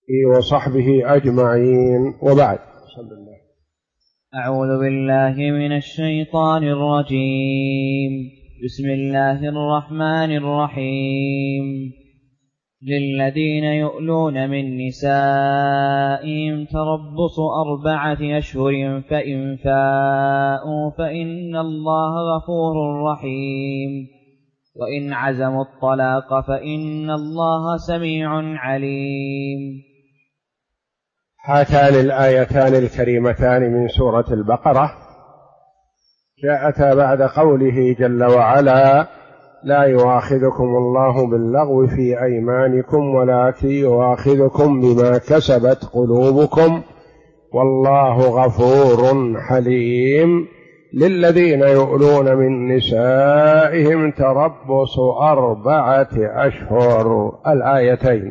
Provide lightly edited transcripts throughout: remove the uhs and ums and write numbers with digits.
وصحبه أجمعين، وبعد. صلى الله. أعوذ بالله من الشيطان الرجيم. بسم الله الرحمن الرحيم. للذين يؤلون من نسائهم تربص 4 أشهر فإن فاءوا فإن الله غفور رحيم، وإن عزموا الطلاق فإن الله سميع عليم. هاتان الآيتان الكريمتان من سورة البقرة جاءتا بعد قوله جل وعلا: لا يؤاخذكم الله باللغو في أيمانكم ولكن يؤاخذكم بما كسبت قلوبكم والله غفور حليم. للذين يؤلون من نسائهم تربص 4 أشهر. الآيتين.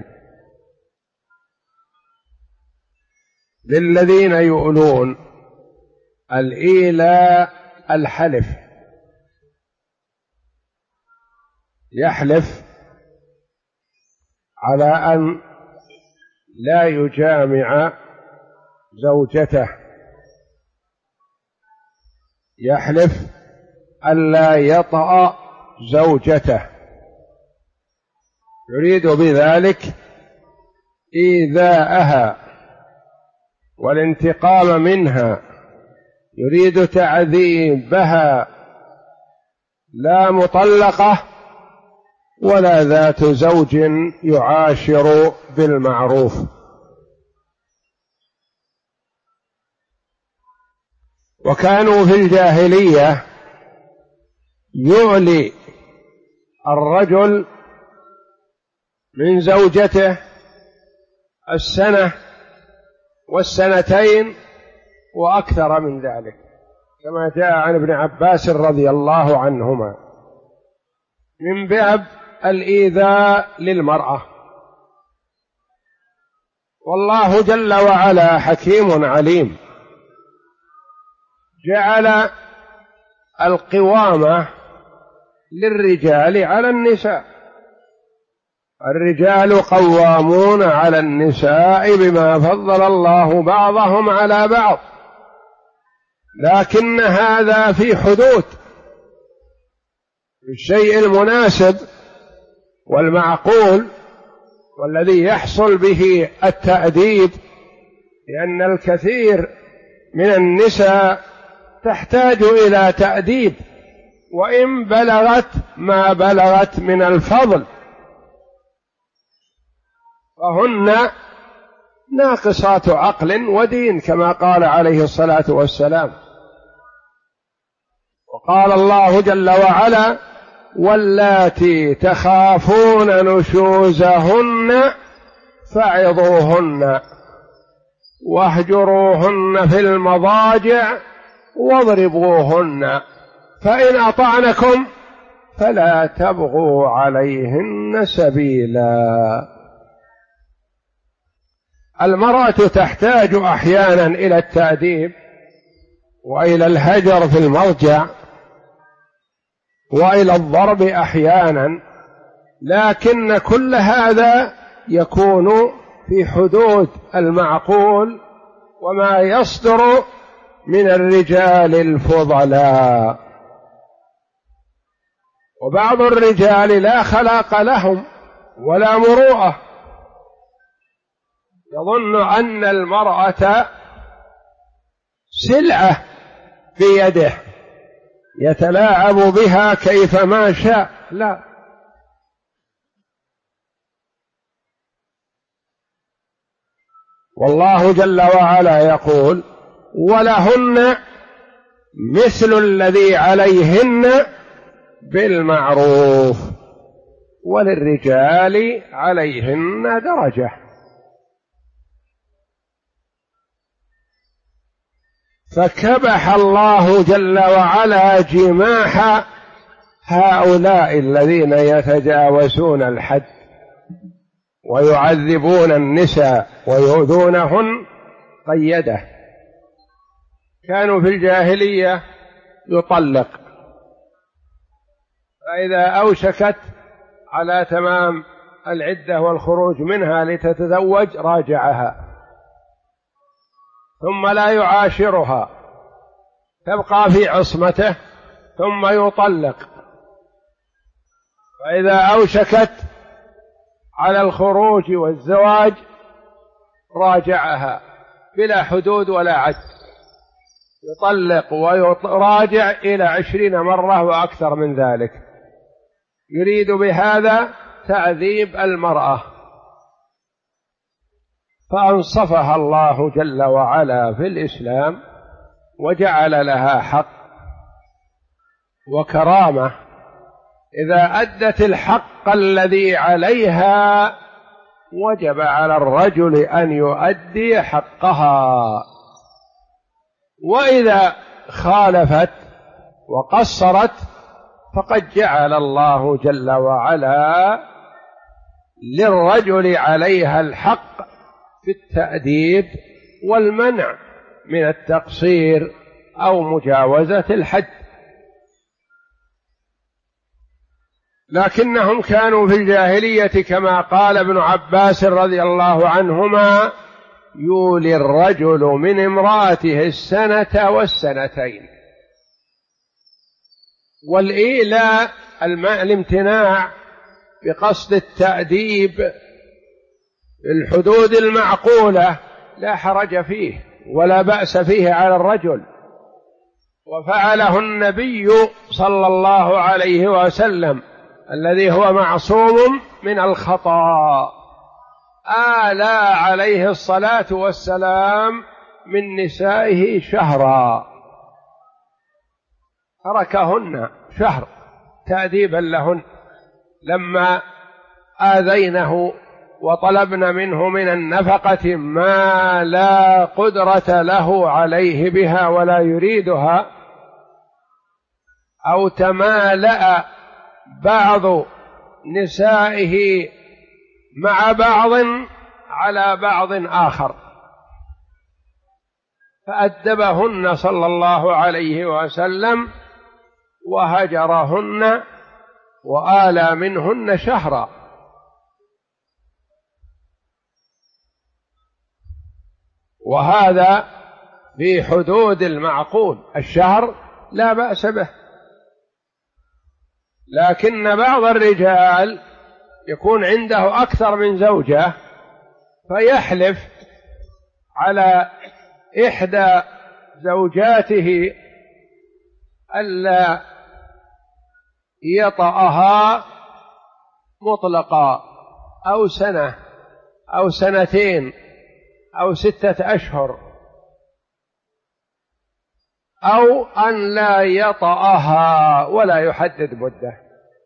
للذين يؤلون، الإيلاء الحلف، يحلف على أن لا يجامع زوجته، يحلف ألا يطأ زوجته، يريد بذلك إيذاءها والانتقام منها، يريد تعذيبها، لا مطلقة ولا ذات زوج يعاشر بالمعروف. وكانوا في الجاهلية يعلي الرجل من زوجته 1 و2 وأكثر من ذلك، كما جاء عن ابن عباس رضي الله عنهما، من باب الإيذاء للمرأة. والله جل وعلا حكيم عليم، جعل القوامة للرجال على النساء. الرجال قوامون على النساء بما فضل الله بعضهم على بعض، لكن هذا في حدود الشيء المناسب والمعقول والذي يحصل به التأديب، لأن الكثير من النساء تحتاج إلى تأديب وإن بلغت ما بلغت من الفضل، فهن ناقصات عقل ودين كما قال عليه الصلاة والسلام. وقال الله جل وعلا: واللاتي تخافون نشوزهن فعظوهن واهجروهن في المضاجع واضربوهن فإن أطعنكم فلا تبغوا عليهن سبيلا. المرأة تحتاج أحيانا إلى التأديب وإلى الهجر في المضجع وإلى الضرب أحيانا، لكن كل هذا يكون في حدود المعقول وما يصدر من الرجال الفضلاء. وبعض الرجال لا خلاق لهم ولا مروءة، يظن أن المرأة سلعة بيده يتلاعب بها كيفما شاء. لا، والله جل وعلا يقول: ولهن مثل الذي عليهن بالمعروف وللرجال عليهن درجة. فكبح الله جل وعلا جماح هؤلاء الذين يتجاوزون الحد ويعذبون النساء ويؤذونهن، قيده. كانوا في الجاهلية يطلق، فإذا أوشكت على تمام العدة والخروج منها لتتزوج راجعها، ثم لا يعاشرها، تبقى في عصمته، ثم يطلق. فإذا أوشكت على الخروج والزواج راجعها بلا حدود ولا عد، يطلق ويراجع إلى 20 مرة وأكثر من ذلك. يريد بهذا تعذيب المرأة، فأنصفها الله جل وعلا في الإسلام وجعل لها حق وكرامة. إذا أدت الحق الذي عليها وجب على الرجل أن يؤدي حقها، وإذا خالفت وقصرت فقد جعل الله جل وعلا للرجل عليها الحق في التأديب والمنع من التقصير أو مجاوزة الحد. لكنهم كانوا في الجاهلية كما قال ابن عباس رضي الله عنهما: يولي الرجل من امرأته 1 والسنتين. والإيلاء الامتناع بقصد التأديب الحدود المعقولة لا حرج فيه ولا بأس فيه على الرجل، وفعله النبي صلى الله عليه وسلم الذي هو معصوم من الخطأ. آلى عليه الصلاة والسلام من نسائه شهرا، تركهن شهر تأديبا لهن لما آذينه وطلبن منه من النفقة ما لا قدرة له عليه بها ولا يريدها، أو تمالأ بعض نسائه مع بعض على بعض آخر، فأدبهن صلى الله عليه وسلم وهجرهن وآلى منهن شهرا. وهذا في حدود المعقول، الشهر لا بأس به. لكن بعض الرجال يكون عنده أكثر من زوجة فيحلف على إحدى زوجاته ألا يطأها مطلقا، أو 1 أو 2 أو 6 أشهر، أو أن لا يطأها ولا يحدد مدة.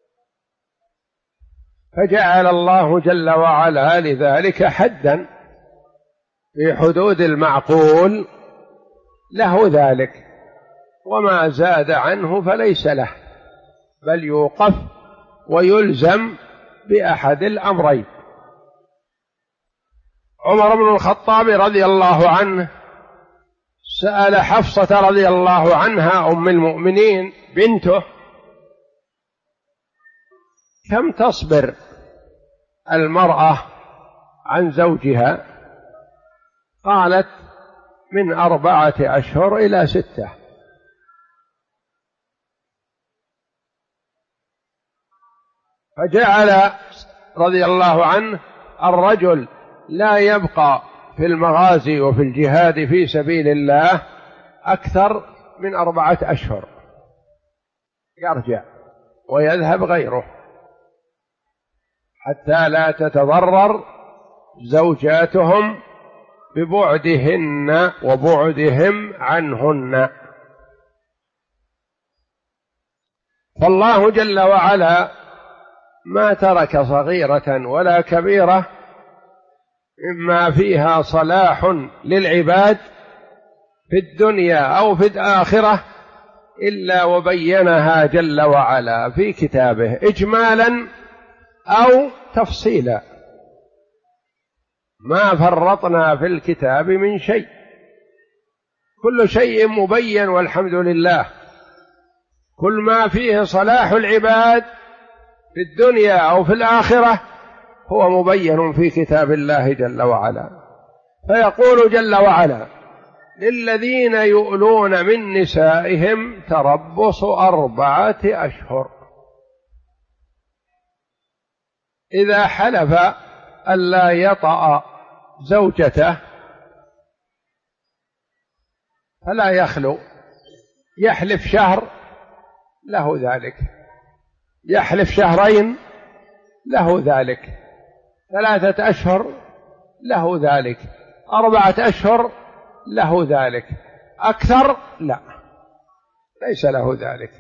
فجعل الله جل وعلا لذلك حدا في حدود المعقول له ذلك، وما زاد عنه فليس له، بل يوقف ويلزم بأحد الأمرين. عمر بن الخطاب رضي الله عنه سأل حفصة رضي الله عنها أم المؤمنين بنته: كم تصبر المرأة عن زوجها؟ قالت: من 4 أشهر إلى 6. فجعل رضي الله عنه الرجل لا يبقى في المغازي وفي الجهاد في سبيل الله أكثر من 4 أشهر، يرجع ويذهب غيره حتى لا تتضرر زوجاتهم ببعدهن وبعدهم عنهن. فالله جل وعلا ما ترك صغيرة ولا كبيرة مما فيها صلاح للعباد في الدنيا أو في الآخرة إلا وبينها جل وعلا في كتابه إجمالا أو تفصيلا، ما فرطنا في الكتاب من شيء، كل شيء مبين والحمد لله. كل ما فيه صلاح العباد في الدنيا أو في الآخرة هو مبين في كتاب الله جل وعلا. فيقول جل وعلا: للذين يؤلون من نسائهم تربص 4 أشهر. إذا حلف ألا يطأ زوجته فلا يخلو، يحلف شهر له ذلك، يحلف شهرين له ذلك، 3 أشهر له ذلك، 4 أشهر له ذلك، أكثر لا، ليس له ذلك.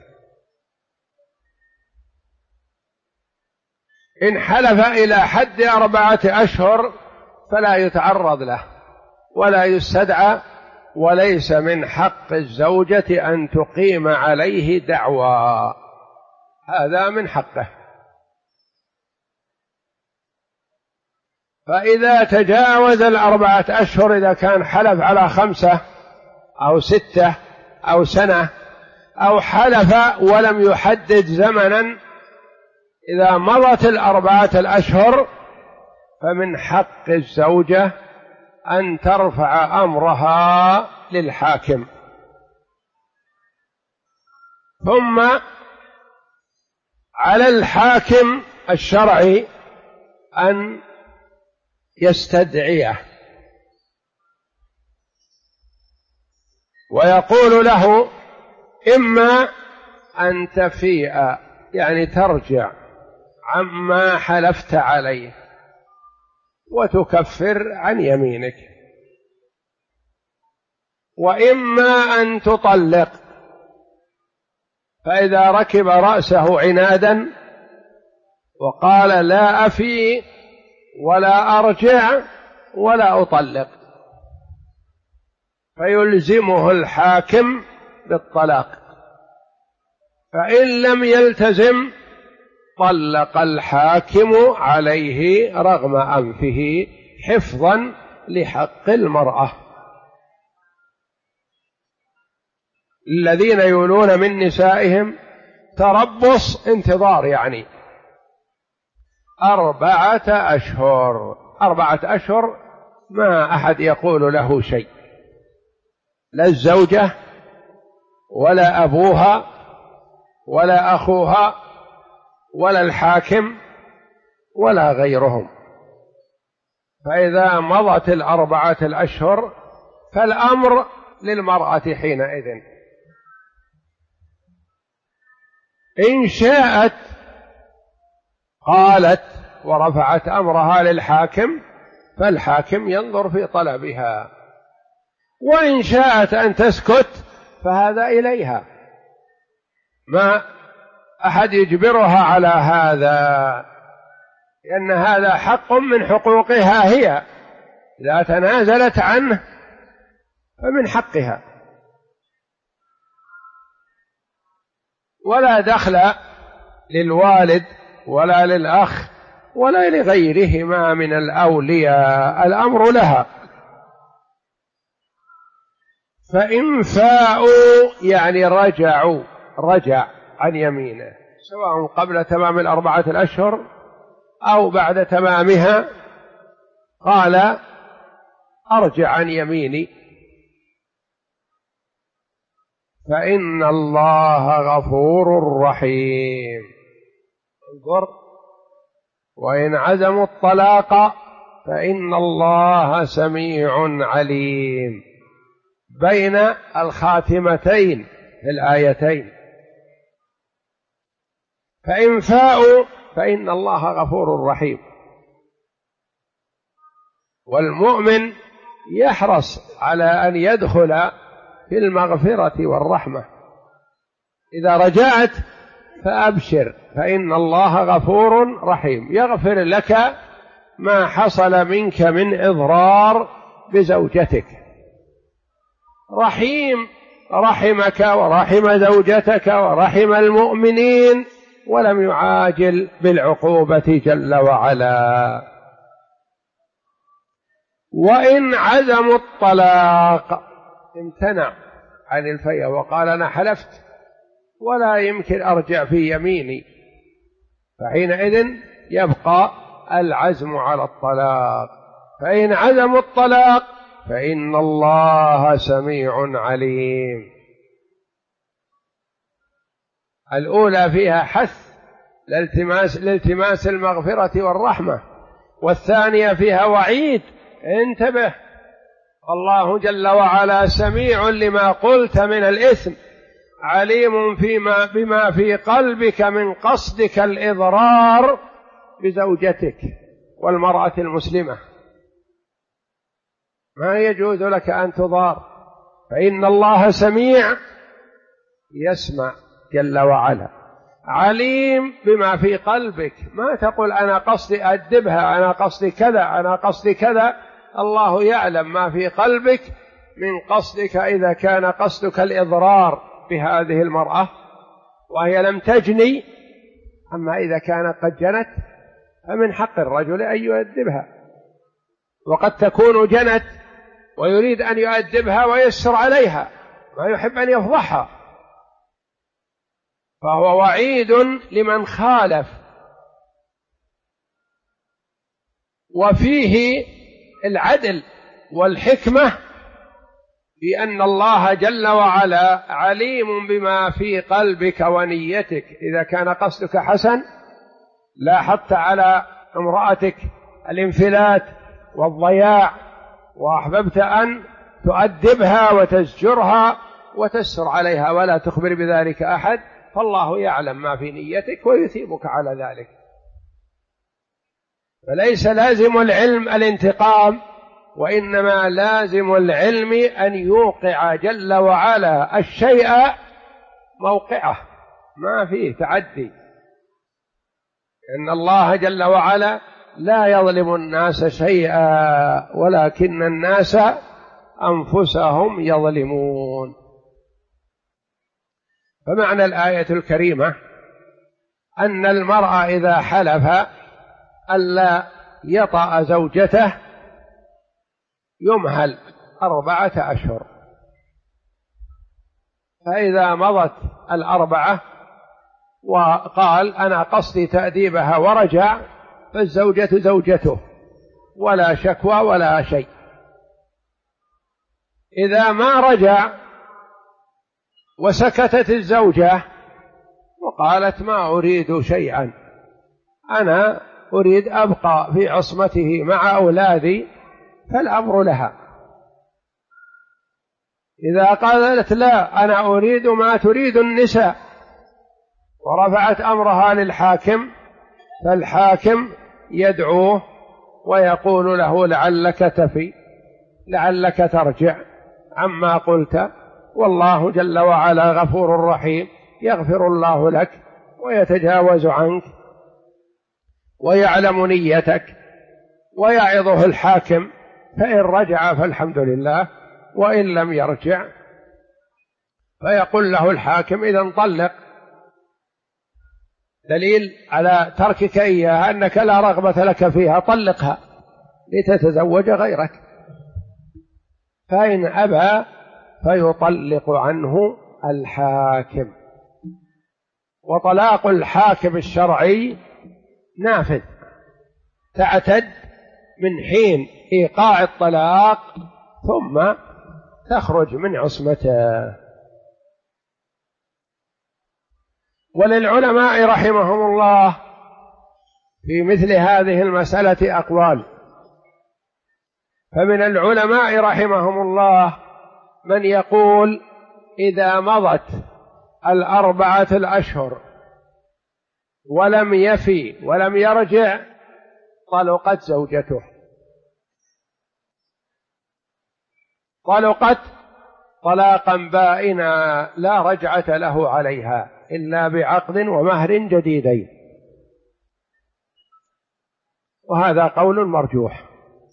إن حلف إلى حد 4 أشهر فلا يتعرض له ولا يستدعى، وليس من حق الزوجة أن تقيم عليه دعوى، هذا من حقه. فإذا تجاوز 4 أشهر، إذا كان حلف على 5 أو 6 أو سنة، أو حلف ولم يحدد زمنا، إذا مضت 4 الأشهر فمن حق الزوجة أن ترفع أمرها للحاكم، ثم على الحاكم الشرعي أن يستدعيه ويقول له: إما أن تفيء، يعني ترجع عما حلفت عليه وتكفر عن يمينك، وإما أن تطلق. فإذا ركب رأسه عنادا وقال: لا أفي ولا أرجع ولا أطلق، فيلزمه الحاكم بالطلاق. فإن لم يلتزم طلق الحاكم عليه رغم أنفه حفظا لحق المرأة. الذين يولون من نسائهم تربص، انتظار، يعني 4 أشهر. 4 أشهر ما أحد يقول له شيء، لا الزوجة ولا أبوها ولا أخوها ولا الحاكم ولا غيرهم. فإذا مضت 4 الأشهر فالأمر للمرأة حينئذ. إن شاءت قالت ورفعت أمرها للحاكم، فالحاكم ينظر في طلبها، وإن شاءت أن تسكت فهذا إليها، ما أحد يجبرها على هذا، لأن هذا حق من حقوقها هي، إذا تنازلت عنه فمن حقها. ولا دخل للوالد ولا للأخ ولا لغيرهما من الأولياء، الأمر لها. فإن فاءوا يعني رجع عن يمينه، سواء قبل تمام 4 الأشهر أو بعد تمامها، قال: أرجع عن يميني، فإن الله غفور رحيم. انظر: وإن عزموا الطلاق فإن الله سميع عليم، بين الخاتمتين في الآيتين. فإن فاءوا فإن الله غفور رحيم. والمؤمن يحرص على أن يدخل في المغفرة والرحمة. إذا رجعت فأبشر، فإن الله غفور رحيم، يغفر لك ما حصل منك من إضرار بزوجتك. رحيم، رحمك ورحم زوجتك ورحم المؤمنين، ولم يعاجل بالعقوبة جل وعلا. وإن عزموا الطلاق، امتنع عن الفيء وقال: أنا حلفت ولا يمكن أرجع في يميني، فحينئذ يبقى العزم على الطلاق، فإن عزموا الطلاق فإن الله سميع عليم. الأولى فيها حث لالتماس المغفرة والرحمة، والثانية فيها وعيد. انتبه، الله جل وعلا سميع لما قلت من الإثم، عليم بما في قلبك من قصدك الإضرار بزوجتك والمرأة المسلمة. ما يجوز لك أن تضار، فإن الله سميع يسمع جل وعلا، عليم بما في قلبك. ما تقول أنا قصدي أدبها، أنا قصدي كذا، أنا قصدي كذا. الله يعلم ما في قلبك من قصدك، إذا كان قصدك الإضرار بهذه المرأة وهي لم تجني. أما إذا كانت قد جنت فمن حق الرجل أن يؤدبها، وقد تكون جنت ويريد أن يؤدبها ويسر عليها، ما يحب أن يفضحها، فهو وعيد لمن خالف. وفيه العدل والحكمة، بأن الله جل وعلا عليم بما في قلبك ونيتك. إذا كان قصدك حسن، لاحظت على امرأتك الانفلات والضياع وأحببت أن تؤدبها وتزجرها وتسر عليها ولا تخبر بذلك أحد، فالله يعلم ما في نيتك ويثيبك على ذلك. فليس لازم العلم الانتقام، وإنما لازم العلم أن يوقع جل وعلا الشيء موقعه، ما فيه تعدي. إن الله جل وعلا لا يظلم الناس شيئا ولكن الناس أنفسهم يظلمون. فمعنى الآية الكريمة أن المرء إذا حلف ألا يطأ زوجته يمهل 4 أشهر، فإذا مضت 4 وقال أنا قصدي تأديبها ورجع، فالزوجة زوجته ولا شكوى ولا شيء. إذا ما رجع وسكتت الزوجة وقالت ما أريد شيئا، أنا أريد أبقى في عصمته مع أولادي، فالأمر لها. إذا قالت لا أنا أريد ما تريد النساء ورفعت أمرها للحاكم، فالحاكم يدعوه ويقول له لعلك تفي، لعلك ترجع عما قلت، والله جل وعلا غفور رحيم، يغفر الله لك ويتجاوز عنك ويعلم نيتك. ويعظه الحاكم، فإن رجع فالحمد لله، وإن لم يرجع فيقول له الحاكم إذا طلق، دليل على تركك إياها أنك لا رغبة لك فيها، طلقها لتتزوج غيرك. فإن أبى فيطلق عنه الحاكم. وطلاق الحاكم الشرعي نافذ، تعتد من حين إيقاع الطلاق ثم تخرج من عصمته. وللعلماء رحمهم الله في مثل هذه المسألة أقوال. فمن العلماء رحمهم الله من يقول إذا مضت 4 الأشهر ولم يفي ولم يرجع طلقت زوجته، طلقت طلاقا بائنا لا رجعة له عليها إلا بعقد ومهر جديدين، وهذا قول مرجوح.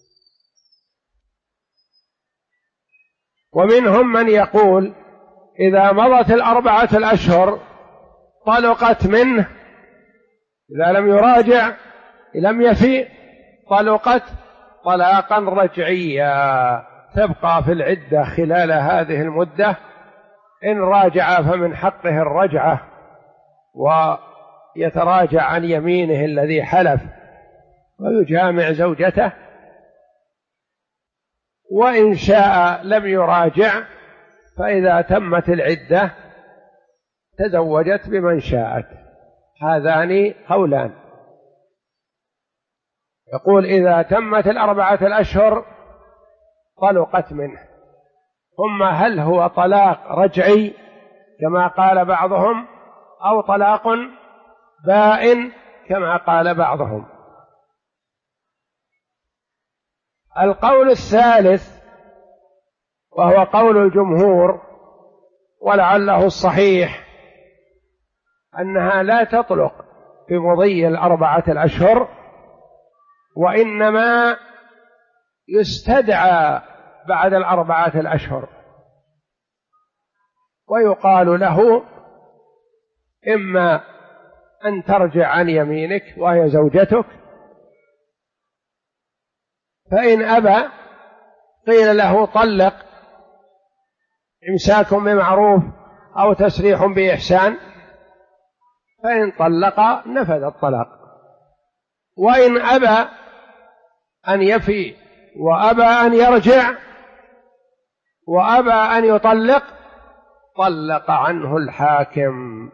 ومنهم من يقول إذا مضت 4 الأشهر طلقت منه، إذا لم يراجع لم يفي طلقت طلاقا رجعيا، تبقى في العدة خلال هذه المدة، إن راجع فمن حقه الرجعة ويتراجع عن يمينه الذي حلف ويجامع زوجته، وإن شاء لم يراجع، فإذا تمت العدة تزوجت بمن شاءت. هذان قولان. يقول إذا تمت 4 الأشهر طلقت منه. ثم هل هو طلاق رجعي كما قال بعضهم أو طلاق بائن كما قال بعضهم؟ القول الثالث وهو قول الجمهور ولعله الصحيح أنها لا تطلق بمضي 4 الأشهر، وإنما يستدعى بعد 4 الأشهر ويقال له إما أن ترجع عن يمينك وهي زوجتك، فإن أبى قيل له طلق، إمساك بمعروف أو تسريح بإحسان، فإن طلق نفذ الطلاق. وإن أبى أن يفي وأبى أن يرجع وأبى أن يطلق طلق عنه الحاكم.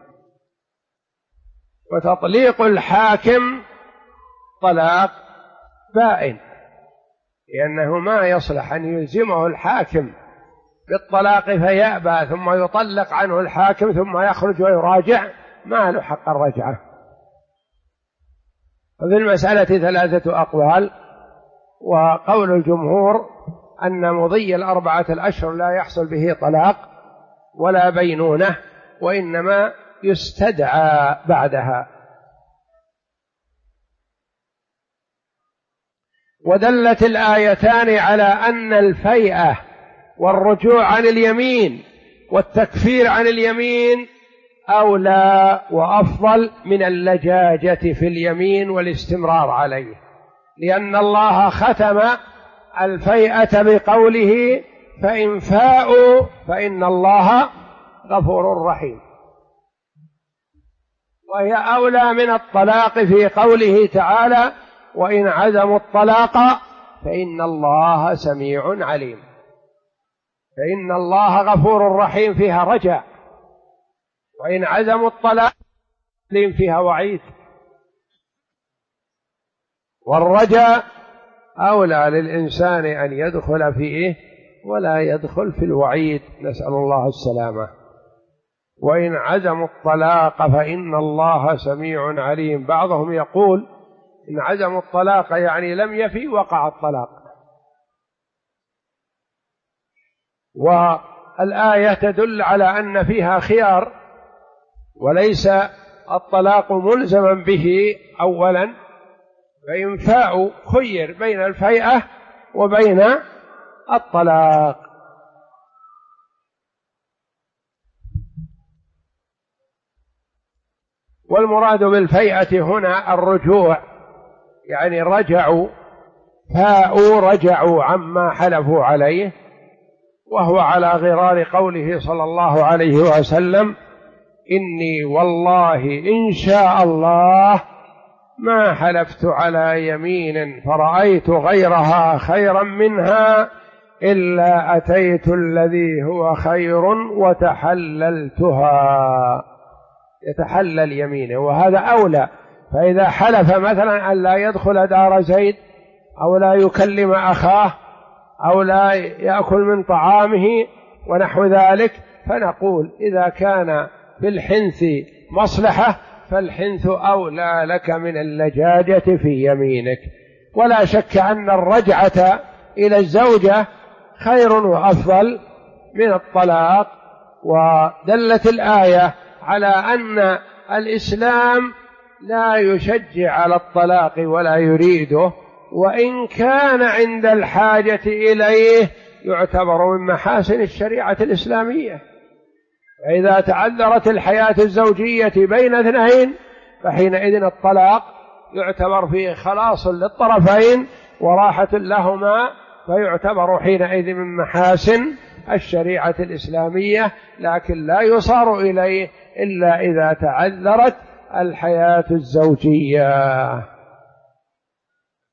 وتطليق الحاكم طلاق بائن، لأنه ما يصلح أن يلزمه الحاكم بالطلاق فيأبى ثم يطلق عنه الحاكم ثم يخرج ويراجع، ما له حق الرجعة. ففي المسألة 3 أقوال، وقول الجمهور أن مضي 4 الأشهر لا يحصل به طلاق ولا بينونة، وإنما يستدعى بعدها. ودلت الآيتان على أن الفيئة والرجوع عن اليمين والتكفير عن اليمين أولى وأفضل من اللجاجة في اليمين والاستمرار عليه، لأن الله ختم الفيئة بقوله فإن فاءوا فإن الله غفور رحيم، وهي أولى من الطلاق في قوله تعالى وإن عزموا الطلاق فإن الله سميع عليم. فإن الله غفور رحيم فيها رجاء، وإن عزموا الطلاق فيها وعيد، والرجاء أولى للإنسان أن يدخل فيه ولا يدخل في الوعيد، نسأل الله السلامة. وإن عزموا الطلاق فإن الله سميع عليم. بعضهم يقول إن عزموا الطلاق يعني لم يفي وقع الطلاق، والآية تدل على أن فيها خيار وليس الطلاق ملزما به أولا، فإن فاءوا خير بين الفيئة وبين الطلاق. والمراد بالفيئة هنا الرجوع، يعني رجعوا، فاءوا رجعوا عما حلفوا عليه، وهو على غرار قوله صلى الله عليه وسلم إني والله إن شاء الله ما حلفت على يمين فرأيت غيرها خيرا منها إلا أتيت الذي هو خير وتحللتها، يتحلل يمينه، وهذا أولى. فإذا حلف مثلا أن لا يدخل دار زيد أو لا يكلم أخاه أو لا يأكل من طعامه ونحو ذلك، فنقول إذا كان في الحنث مصلحة فالحنث أولى لك من اللجاجة في يمينك. ولا شك أن الرجعة إلى الزوجة خير وأفضل من الطلاق. ودلت الآية على أن الإسلام لا يشجع على الطلاق ولا يريده، وإن كان عند الحاجة إليه يعتبر من محاسن الشريعة الإسلامية. فإذا تعذرت الحياة الزوجية بين اثنين فحينئذ الطلاق يعتبر فيه خلاص للطرفين وراحة لهما، فيعتبر حينئذ من محاسن الشريعة الإسلامية، لكن لا يصار إليه إلا إذا تعذرت الحياة الزوجية.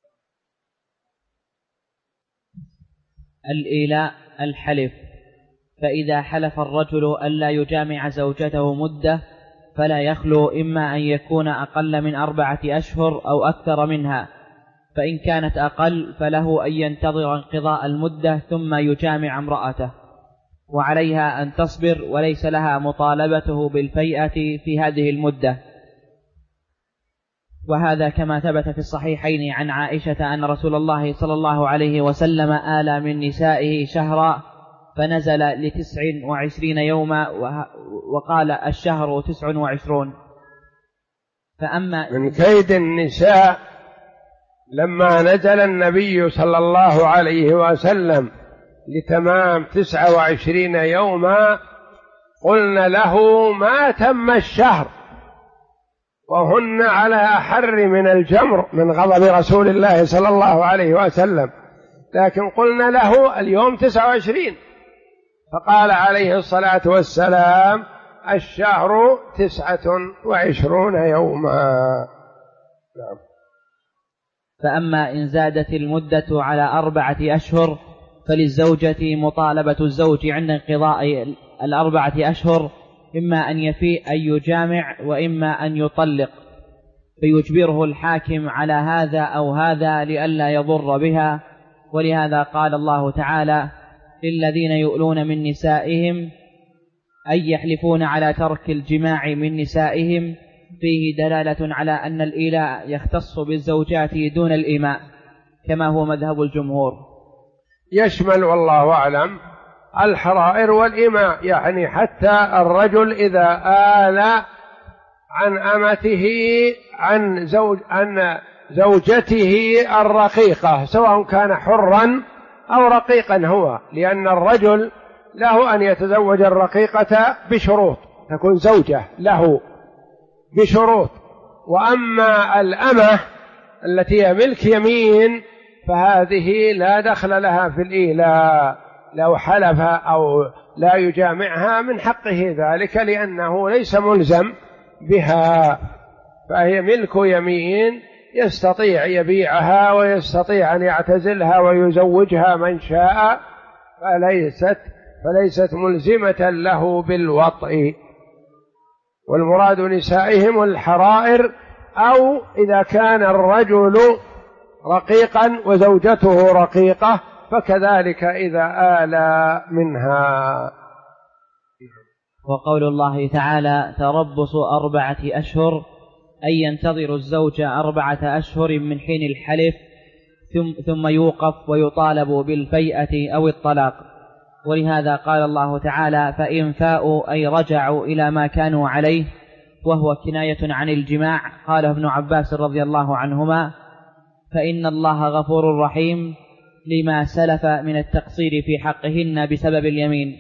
الإيلاء الحلف، فإذا حلف الرجل ألا يجامع زوجته مدة فلا يخلو، إما أن يكون أقل من 4 أشهر أو أكثر منها، فإن كانت أقل فله أن ينتظر انقضاء المدة ثم يجامع امرأته، وعليها أن تصبر وليس لها مطالبته بالفيئة في هذه المدة. وهذا كما ثبت في الصحيحين عن عائشة أن رسول الله صلى الله عليه وسلم آلى من نسائه شهرا فنزل ل29 يوما، وقال الشهر 29. فأما من كيد النساء لما نزل النبي صلى الله عليه وسلم لتمام 29 يوما قلنا له ما تم الشهر وهن على أحر من الجمر من غضب رسول الله صلى الله عليه وسلم، لكن قلنا له اليوم 29، فقال عليه الصلاة والسلام الشهر 29 يوما. نعم. فأما إن زادت المدة على 4 أشهر فللزوجة مطالبة الزوج عند انقضاء 4 أشهر، إما أن يفيء أن يجامع وإما أن يطلق، فيجبره الحاكم على هذا أو هذا لئلا يضر بها. ولهذا قال الله تعالى للذين يؤلون من نسائهم أن يحلفون على ترك الجماع من نسائهم، فيه دلالة على أن الإيلاء يختص بالزوجات دون الإيماء كما هو مذهب الجمهور. يشمل والله أعلم الحرائر والإماء، يعني حتى الرجل إذا آل عن أمته عن زوجته الرقيقة سواء كان حرا أو رقيقا هو، لأن الرجل له أن يتزوج الرقيقة بشروط تكون زوجة له بشروط، وأما الأمة التي هي ملك يمين فهذه لا دخل لها في الإيلاء، لو حلف أو لا يجامعها من حقه ذلك لأنه ليس ملزم بها، فهي ملك يمين يستطيع يبيعها ويستطيع أن يعتزلها ويزوجها من شاء، فليست ملزمة له بالوطء. والمراد نسائهم الحرائر، أو إذا كان الرجل رقيقا وزوجته رقيقة فكذلك إذا آلى منها. وقول الله تعالى تربص 4 أشهر أي ينتظر الزوج 4 أشهر من حين الحلف ثم يوقف ويطالب بالفيئة أو الطلاق. ولهذا قال الله تعالى فإن فاءوا أي رجعوا إلى ما كانوا عليه، وهو كناية عن الجماع. قال ابن عباس رضي الله عنهما فإن الله غفور رحيم لما سلف من التقصير في حقهن بسبب اليمين.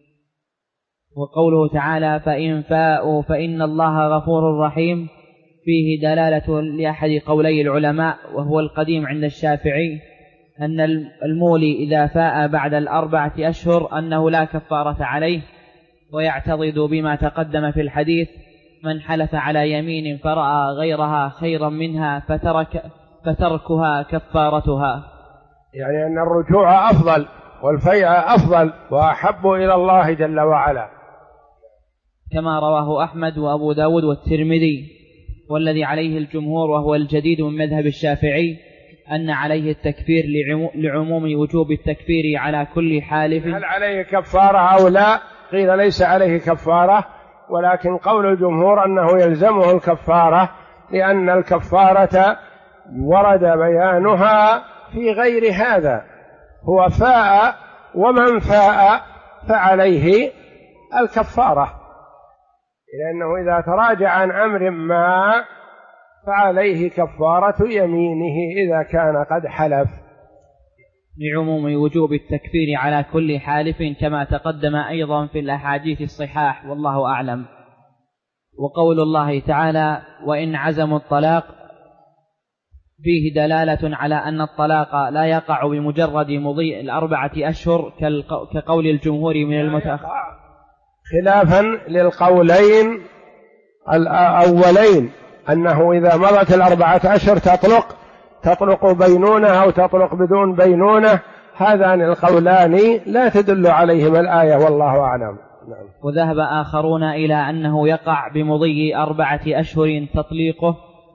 وقوله تعالى فإن فاءوا فإن الله غفور رحيم فيه دلالة لأحد قولي العلماء وهو القديم عند الشافعي أن المولي إذا فاء بعد 4 أشهر أنه لا كفارة عليه، ويعتضد بما تقدم في الحديث من حلف على يمين فرأى غيرها خيرا منها فتركها كفارتها، يعني أن الرجوع أفضل والفيء أفضل وأحب إلى الله جل وعلا، كما رواه أحمد وأبو داود والترمذي. والذي عليه الجمهور وهو الجديد من مذهب الشافعي أن عليه التكفير لعموم وجوب التكفير على كل حالف. هل عليه كفارة أو لا؟ قيل ليس عليه كفارة، ولكن قول الجمهور أنه يلزمه الكفارة، لأن الكفارة ورد بيانها في غير هذا، هو فاء ومن فاء فعليه الكفارة، لأنه إذا تراجع عن أمر ما فعليه كفارة يمينه إذا كان قد حلف. لعموم وجوب التكفير على كل حالف كما تقدم أيضا في الأحاديث الصحاح، والله أعلم. وقول الله تعالى وإن عزموا الطلاق فيه دلالة على أن الطلاق لا يقع بمجرد مضي 4 أشهر كقول الجمهور من المتأخر، خلافا للقولين الأولين أنه إذا مضت 4 أشهر تطلق بينونة أو تطلق بدون بينونة. هذان القولان لا تدل عليهما الآية والله أعلم. نعم. وذهب آخرون إلى أنه يقع بمضي 4 أشهر تطليقه،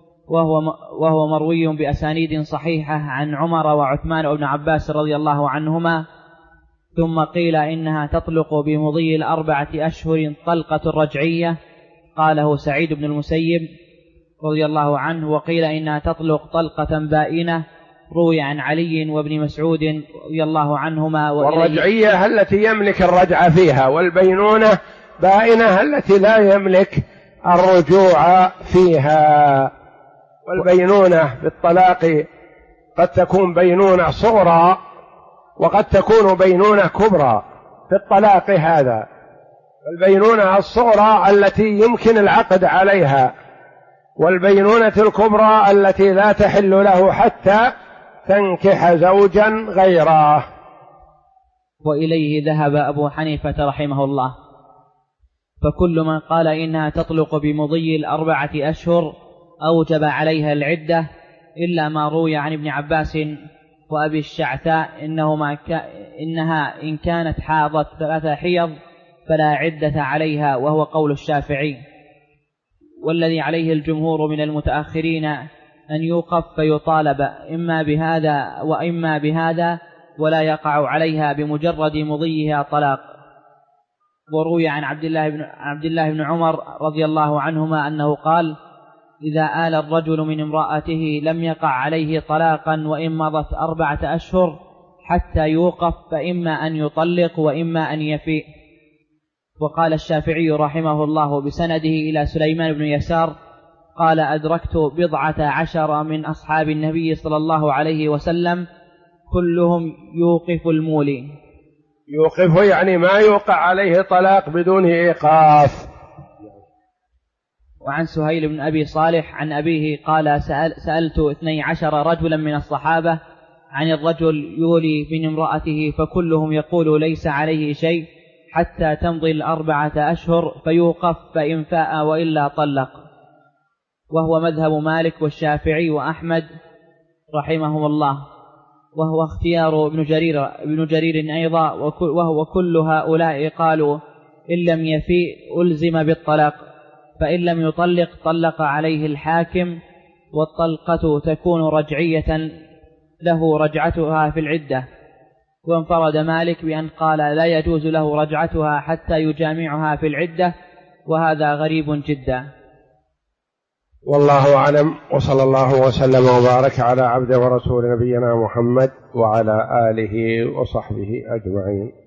وهو مروي بأسانيد صحيحة عن عمر وعثمان وابن عباس رضي الله عنهما. ثم قيل إنها تطلق بمضي 4 أشهر طلقة رجعية، قاله سعيد بن المسيب رضي الله عنه. وقيل إنها تطلق طلقة بائنة، روي عن علي وابن مسعود رضي الله عنهما. والرجعية التي يملك الرجعة فيها، والبينونة بائنة التي لا يملك الرجوع فيها. والبينونة بالطلاق قد تكون بينونة صغرى وقد تكون بينونة كبرى في الطلاق هذا. البينونة الصغرى التي يمكن العقد عليها، والبينونة الكبرى التي لا تحل له حتى تنكح زوجا غيره. وإليه ذهب أبو حنيفة رحمه الله. فكل من قال إنها تطلق بمضي 4 أشهر أوجب عليها العدة، إلا ما روي عن ابن عباس وأبي الشعثاء إنها إن كانت حاضت 3 حيض فلا عدة عليها، وهو قول الشافعي. والذي عليه الجمهور من المتأخرين أن يوقف فيطالب إما بهذا وإما بهذا، ولا يقع عليها بمجرد مضيها طلاق. وروي عن عبد الله بن عمر رضي الله عنهما أنه قال: إذا آل الرجل من امرأته لم يقع عليه طلاقا وإن مضت 4 أشهر حتى يوقف، فإما أن يطلق وإما أن يفيء. وقال الشافعي رحمه الله بسنده إلى سليمان بن يسار قال: أدركت 14 من أصحاب النبي صلى الله عليه وسلم كلهم يوقف المولي. يوقف يعني ما يوقع عليه طلاق بدون إيقاف. وعن سهيل بن أبي صالح عن أبيه قال: سألت 12 رجلا من الصحابة عن الرجل يولي من امرأته، فكلهم يقول ليس عليه شيء حتى تمضي 4 أشهر فيوقف، فإن فاء وإلا طلق. وهو مذهب مالك والشافعي وأحمد رحمهم الله، وهو اختيار ابن جرير أيضا. وهو كل هؤلاء قالوا إن لم يفيء ألزم بالطلاق، فإن لم يطلق طلق عليه الحاكم، والطلقة تكون رجعية له رجعتها في العدة. وانفرد مالك بأن قال لا يجوز له رجعتها حتى يجامعها في العدة، وهذا غريب جدا. والله أعلم، وصلى الله وسلم وبارك على عبده ورسول نبينا محمد وعلى آله وصحبه أجمعين.